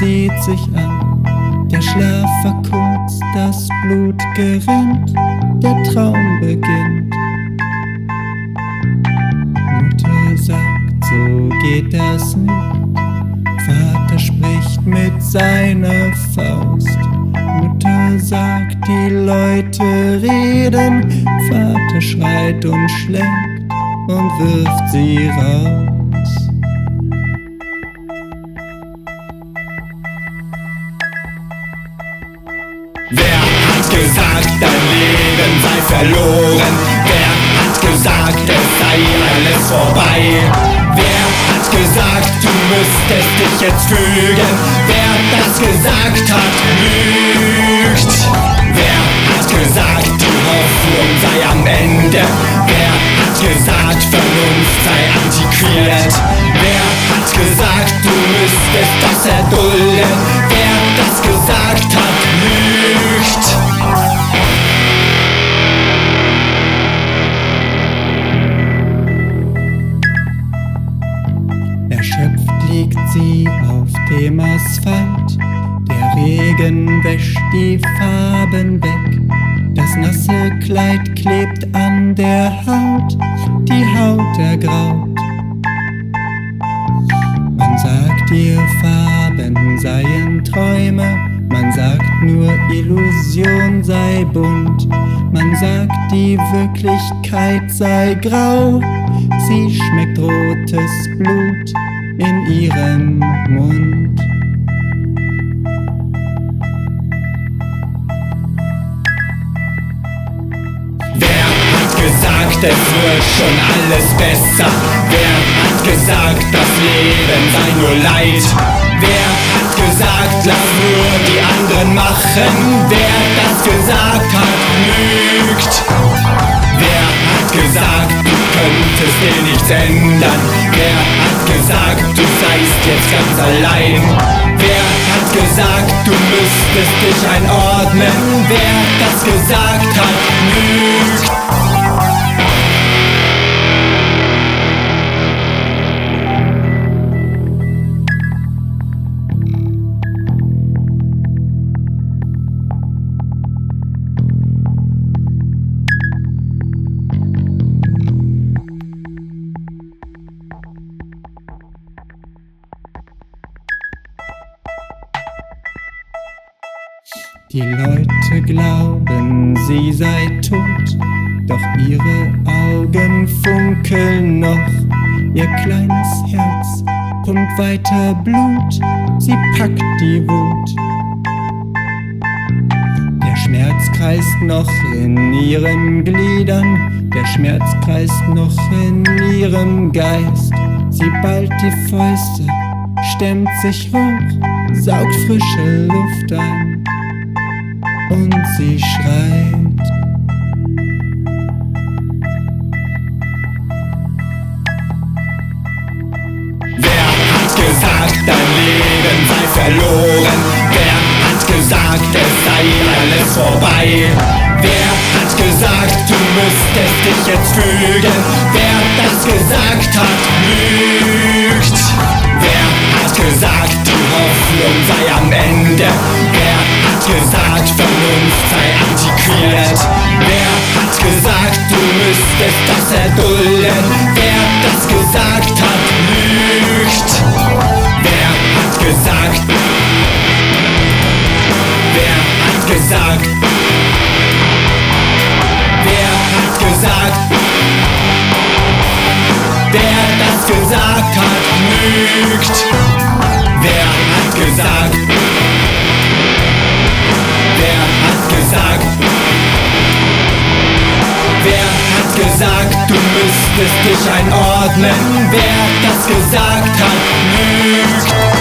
zieht sich an, der Schlaf war kurz, das Blut gerinnt, der Traum beginnt. Mutter sagt, so geht das nicht. Vater spricht mit seiner Faust. Mutter sagt, die Leute reden. Vater schreit und schlägt und wirft sie raus. Wer hat gesagt, dein Leben sei verloren? Wer hat gesagt, es sei alles vorbei? Wer hat gesagt, du müsstest dich jetzt fügen? Wer das gesagt hat, lügt. Wer hat gesagt, die Hoffnung sei am Ende? Wer hat gesagt, Vernunft sei antiquiert? Wer hat gesagt, du müsstest das erdulden? Wer das gesagt hat, lügt. Erschöpft liegt sie auf dem Asphalt, der Regen wäscht die Farben weg, das nasse Kleid klebt an der Haut, die Haut ergraut. Man sagt ihr, Farben seien Träume, man sagt nur, Illusion sei bunt, man sagt, die Wirklichkeit sei grau, sie schmeckt rotes Blut in ihrem Mund. Wer hat gesagt, es wird schon alles besser? Wer hat gesagt, das Leben sei nur Leid? Wer hat gesagt, lass nur die anderen machen? Wer das gesagt hat, lügt. Wer hat gesagt, du könntest dir nichts ändern? Wer hat gesagt, du seist jetzt ganz allein? Wer hat gesagt, du müsstest dich einordnen? Wer das gesagt hat, lügt. Die Leute glauben, sie sei tot, doch ihre Augen funkeln noch. Ihr kleines Herz pumpt weiter Blut, sie packt die Wut. Der Schmerz kreist noch in ihren Gliedern, der Schmerz kreist noch in ihrem Geist. Sie ballt die Fäuste, stemmt sich hoch, saugt frische Luft ein. Und sie schreit. Wer hat gesagt, dein Leben sei verloren? Wer hat gesagt, es sei alles vorbei? Wer hat gesagt, du müsstest dich jetzt fügen? Wer das gesagt hat, lügt. Wer hat gesagt, die Hoffnung sei am Ende? Wer hat gesagt, Vernunft sei antiquiert? Wer hat gesagt, du müsstest das erdulden? Wer das gesagt hat, lügt. Wer hat gesagt? Wer hat gesagt? Wer hat gesagt? Wer das gesagt hat, lügt. Wer hat gesagt? Wer hat gesagt? Wer hat gesagt, du müsstest dich einordnen? Wer das gesagt hat, lügt.